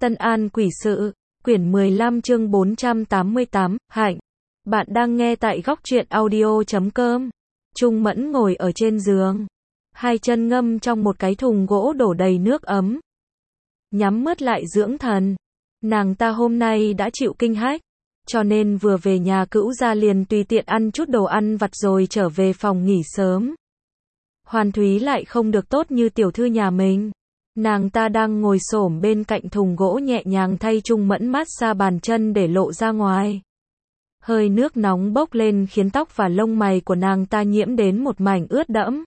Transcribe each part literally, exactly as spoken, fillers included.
Tân An Quỷ Sự, quyển mười lăm chương bốn trăm tám mươi tám, Hạnh. Bạn đang nghe tại góc truyện audio chấm com. Trung Mẫn ngồi ở trên giường, hai chân ngâm trong một cái thùng gỗ đổ đầy nước ấm. Nhắm mắt lại dưỡng thần. Nàng ta hôm nay đã chịu kinh hách, cho nên vừa về nhà cữu gia liền tùy tiện ăn chút đồ ăn vặt rồi trở về phòng nghỉ sớm. Hoàn Thúy lại không được tốt như tiểu thư nhà mình. Nàng ta đang ngồi xổm bên cạnh thùng gỗ nhẹ nhàng thay Trung Mẫn mát xa bàn chân để lộ ra ngoài. Hơi nước nóng bốc lên khiến tóc và lông mày của nàng ta nhiễm đến một mảnh ướt đẫm.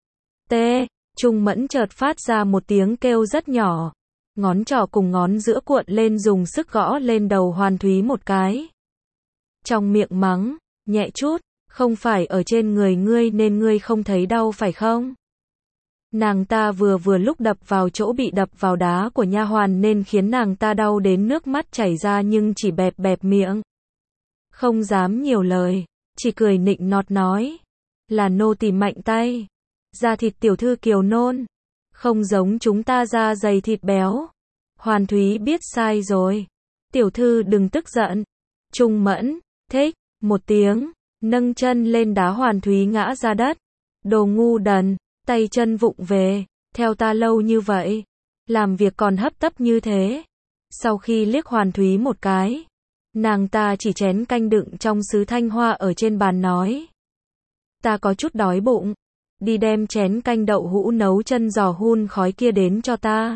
Tê, Trung Mẫn chợt phát ra một tiếng kêu rất nhỏ. Ngón trỏ cùng ngón giữa cuộn lên dùng sức gõ lên đầu Hoàn Thúy một cái. Trong miệng mắng, nhẹ chút, không phải ở trên người ngươi nên ngươi không thấy đau phải không? Nàng ta vừa vừa lúc đập vào chỗ bị đập vào đá của nha hoàn nên khiến nàng ta đau đến nước mắt chảy ra nhưng chỉ bẹp bẹp miệng. Không dám nhiều lời, chỉ cười nịnh nọt nói. Là nô tỳ mạnh tay. Da thịt tiểu thư kiều nôn. Không giống chúng ta da dày thịt béo. Hoàn Thúy biết sai rồi. Tiểu thư đừng tức giận. Trung Mẫn, thích, một tiếng, nâng chân lên đá Hoàn Thúy ngã ra đất. Đồ ngu đần. Tay chân vụng về, theo ta lâu như vậy, làm việc còn hấp tấp như thế. Sau khi liếc Hoàn Thúy một cái, nàng ta chỉ chén canh đựng trong sứ thanh hoa ở trên bàn nói. Ta có chút đói bụng, đi đem chén canh đậu hũ nấu chân giò hun khói kia đến cho ta.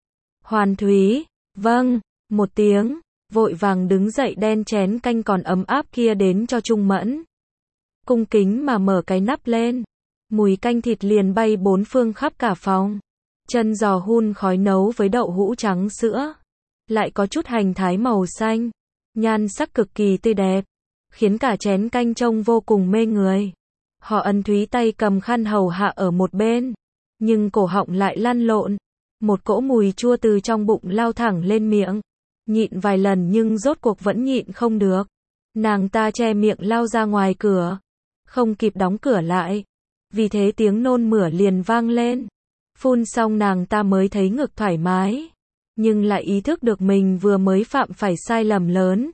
Hoàn Thúy, vâng, một tiếng, vội vàng đứng dậy đem chén canh còn ấm áp kia đến cho Trung Mẫn. Cung kính mà mở cái nắp lên. Mùi canh thịt liền bay bốn phương khắp cả phòng. Chân giò hun khói nấu với đậu hũ trắng sữa. Lại có chút hành thái màu xanh. Nhan sắc cực kỳ tươi đẹp. Khiến cả chén canh trông vô cùng mê người. Họ Ân Thúy tay cầm khăn hầu hạ ở một bên. Nhưng cổ họng lại lăn lộn. Một cỗ mùi chua từ trong bụng lao thẳng lên miệng. Nhịn vài lần nhưng rốt cuộc vẫn nhịn không được. Nàng ta che miệng lao ra ngoài cửa. Không kịp đóng cửa lại. Vì thế tiếng nôn mửa liền vang lên. Phun xong nàng ta mới thấy ngực thoải mái. Nhưng lại ý thức được mình vừa mới phạm phải sai lầm lớn.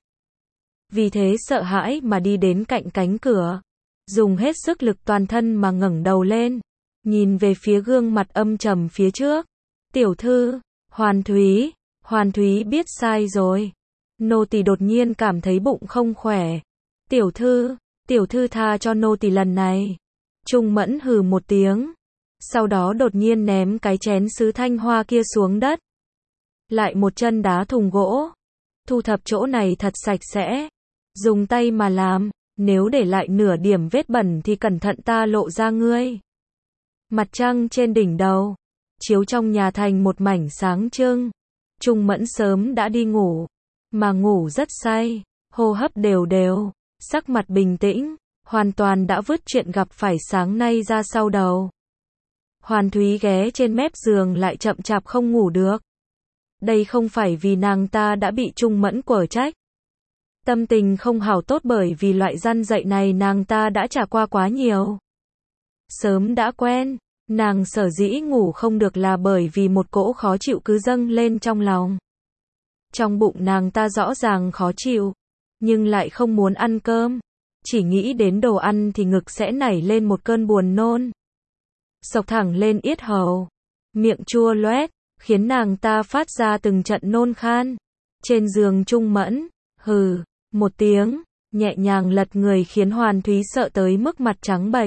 Vì thế sợ hãi mà đi đến cạnh cánh cửa. Dùng hết sức lực toàn thân mà ngẩng đầu lên. Nhìn về phía gương mặt âm trầm phía trước. Tiểu thư, Hoàn Thúy, Hoàn Thúy biết sai rồi. Nô tỳ đột nhiên cảm thấy bụng không khỏe. Tiểu thư, tiểu thư tha cho nô tỳ lần này. Trung Mẫn hừ một tiếng, sau đó đột nhiên ném cái chén sứ thanh hoa kia xuống đất. Lại một chân đá thùng gỗ. Thu thập chỗ này thật sạch sẽ. Dùng tay mà làm, nếu để lại nửa điểm vết bẩn thì cẩn thận ta lộ ra ngươi. Mặt trăng trên đỉnh đầu, chiếu trong nhà thành một mảnh sáng trưng. Trung Mẫn sớm đã đi ngủ, mà ngủ rất say, hô hấp đều đều, sắc mặt bình tĩnh. Hoàn toàn đã vứt chuyện gặp phải sáng nay ra sau đầu. Hoàn Thúy ghé trên mép giường lại chậm chạp không ngủ được. Đây không phải vì nàng ta đã bị Trung Mẫn quở trách. Tâm tình không hảo tốt bởi vì loại răn dạy này nàng ta đã trải qua quá nhiều. Sớm đã quen, nàng sở dĩ ngủ không được là bởi vì một cỗ khó chịu cứ dâng lên trong lòng. Trong bụng nàng ta rõ ràng khó chịu, nhưng lại không muốn ăn cơm. Chỉ nghĩ đến đồ ăn thì ngực sẽ nảy lên một cơn buồn nôn. Xộc thẳng lên yết hầu. Miệng chua loét, khiến nàng ta phát ra từng trận nôn khan. Trên giường Trung Mẫn, hừ, một tiếng, nhẹ nhàng lật người khiến Hoàn Thúy sợ tới mức mặt trắng bệch.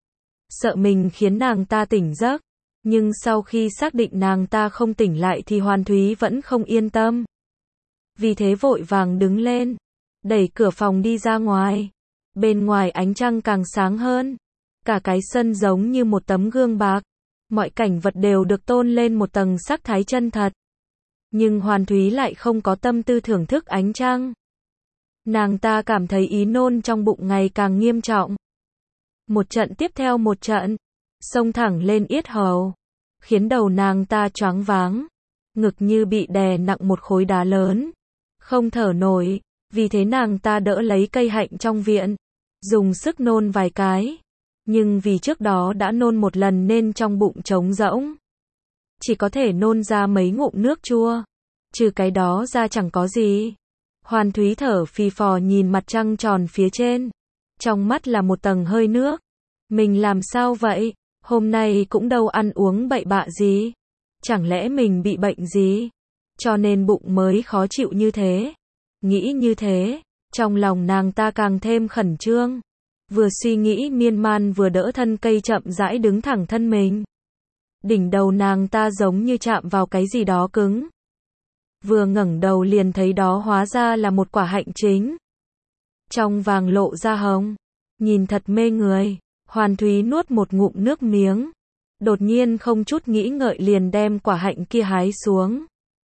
Sợ mình khiến nàng ta tỉnh giấc. Nhưng sau khi xác định nàng ta không tỉnh lại thì Hoàn Thúy vẫn không yên tâm. Vì thế vội vàng đứng lên, đẩy cửa phòng đi ra ngoài. Bên ngoài ánh trăng càng sáng hơn. Cả cái sân giống như một tấm gương bạc. Mọi cảnh vật đều được tôn lên một tầng sắc thái chân thật. Nhưng Hoàn Thúy lại không có tâm tư thưởng thức ánh trăng. Nàng ta cảm thấy ý nôn trong bụng ngày càng nghiêm trọng. Một trận tiếp theo một trận. Xông thẳng lên yết hầu. Khiến đầu nàng ta choáng váng. Ngực như bị đè nặng một khối đá lớn. Không thở nổi. Vì thế nàng ta đỡ lấy cây hạnh trong viện. Dùng sức nôn vài cái. Nhưng vì trước đó đã nôn một lần nên trong bụng trống rỗng. Chỉ có thể nôn ra mấy ngụm nước chua. Trừ cái đó ra chẳng có gì. Hoàn Thúy thở phì phò nhìn mặt trăng tròn phía trên. Trong mắt là một tầng hơi nước. Mình làm sao vậy? Hôm nay cũng đâu ăn uống bậy bạ gì. Chẳng lẽ mình bị bệnh gì? Cho nên bụng mới khó chịu như thế. Nghĩ như thế, trong lòng nàng ta càng thêm khẩn trương. Vừa suy nghĩ miên man vừa đỡ thân cây chậm rãi đứng thẳng thân mình. Đỉnh đầu nàng ta giống như chạm vào cái gì đó cứng. Vừa ngẩng đầu liền thấy đó hóa ra là một quả hạnh chính. Trong vàng lộ ra hồng. Nhìn thật mê người. Hoàn Thúy nuốt một ngụm nước miếng. Đột nhiên không chút nghĩ ngợi liền đem quả hạnh kia hái xuống.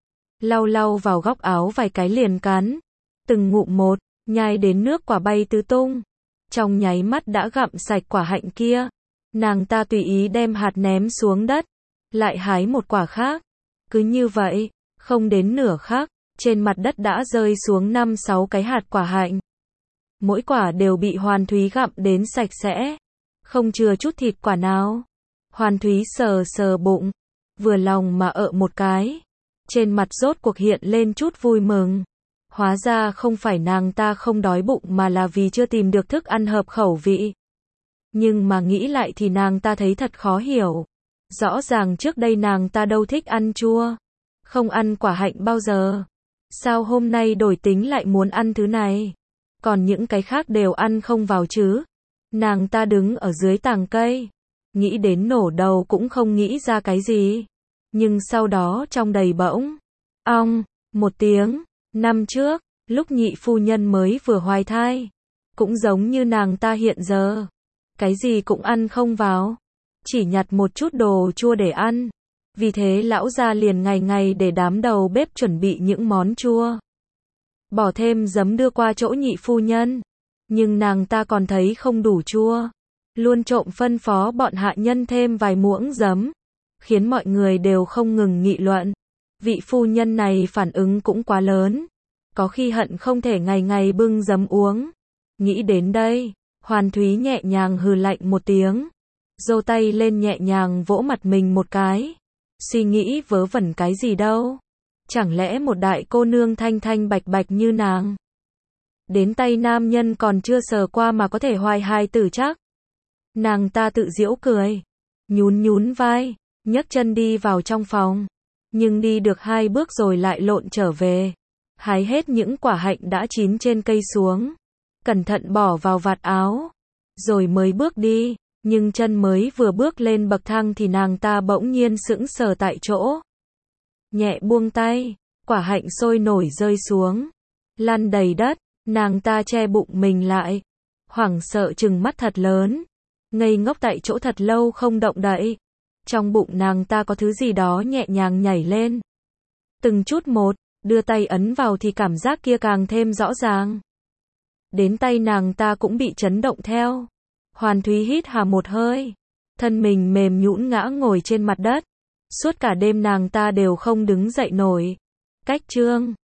Lau lau vào góc áo vài cái liền cắn. Từng ngụm một, nhai đến nước quả bay tứ tung. Trong nháy mắt đã gặm sạch quả hạnh kia. Nàng ta tùy ý đem hạt ném xuống đất. Lại hái một quả khác. Cứ như vậy, không đến nửa khắc, trên mặt đất đã rơi xuống năm sáu cái hạt quả hạnh. Mỗi quả đều bị Hoàn Thúy gặm đến sạch sẽ. Không chừa chút thịt quả nào. Hoàn Thúy sờ sờ bụng. Vừa lòng mà ợ một cái. Trên mặt rốt cuộc hiện lên chút vui mừng. Hóa ra không phải nàng ta không đói bụng mà là vì chưa tìm được thức ăn hợp khẩu vị. Nhưng mà nghĩ lại thì nàng ta thấy thật khó hiểu. Rõ ràng trước đây nàng ta đâu thích ăn chua. Không ăn quả hạnh bao giờ. Sao hôm nay đổi tính lại muốn ăn thứ này? Còn những cái khác đều ăn không vào chứ? Nàng ta đứng ở dưới tàng cây. Nghĩ đến nổ đầu cũng không nghĩ ra cái gì. Nhưng sau đó trong đầy bỗng. Ong, một tiếng. Năm trước, lúc nhị phu nhân mới vừa hoài thai. Cũng giống như nàng ta hiện giờ. Cái gì cũng ăn không vào. Chỉ nhặt một chút đồ chua để ăn. Vì thế lão gia liền ngày ngày để đám đầu bếp chuẩn bị những món chua. Bỏ thêm giấm đưa qua chỗ nhị phu nhân. Nhưng nàng ta còn thấy không đủ chua. Luôn trộm phân phó bọn hạ nhân thêm vài muỗng giấm. Khiến mọi người đều không ngừng nghị luận. Vị phu nhân này phản ứng cũng quá lớn. Có khi hận không thể ngày ngày bưng giấm uống. Nghĩ đến đây, Hoàn Thúy nhẹ nhàng hừ lạnh một tiếng. Giơ tay lên nhẹ nhàng vỗ mặt mình một cái. Suy nghĩ vớ vẩn cái gì đâu. Chẳng lẽ một đại cô nương thanh thanh bạch bạch như nàng. Đến tay nam nhân còn chưa sờ qua mà có thể hoài hài tử chắc. Nàng ta tự giễu cười. Nhún nhún vai, nhấc chân đi vào trong phòng. Nhưng đi được hai bước rồi lại lộn trở về. Hái hết những quả hạnh đã chín trên cây xuống. Cẩn thận bỏ vào vạt áo. Rồi mới bước đi. Nhưng chân mới vừa bước lên bậc thang thì nàng ta bỗng nhiên sững sờ tại chỗ. Nhẹ buông tay, quả hạnh sôi nổi rơi xuống. Lăn đầy đất, nàng ta che bụng mình lại. Hoảng sợ trừng mắt thật lớn. Ngây ngốc tại chỗ thật lâu không động đậy. Trong bụng nàng ta có thứ gì đó nhẹ nhàng nhảy lên. Từng chút một, đưa tay ấn vào thì cảm giác kia càng thêm rõ ràng. Đến tay nàng ta cũng bị chấn động theo. Hoàn Thúy hít hà một hơi. Thân mình mềm nhũn ngã ngồi trên mặt đất. Suốt cả đêm nàng ta đều không đứng dậy nổi. Cách chương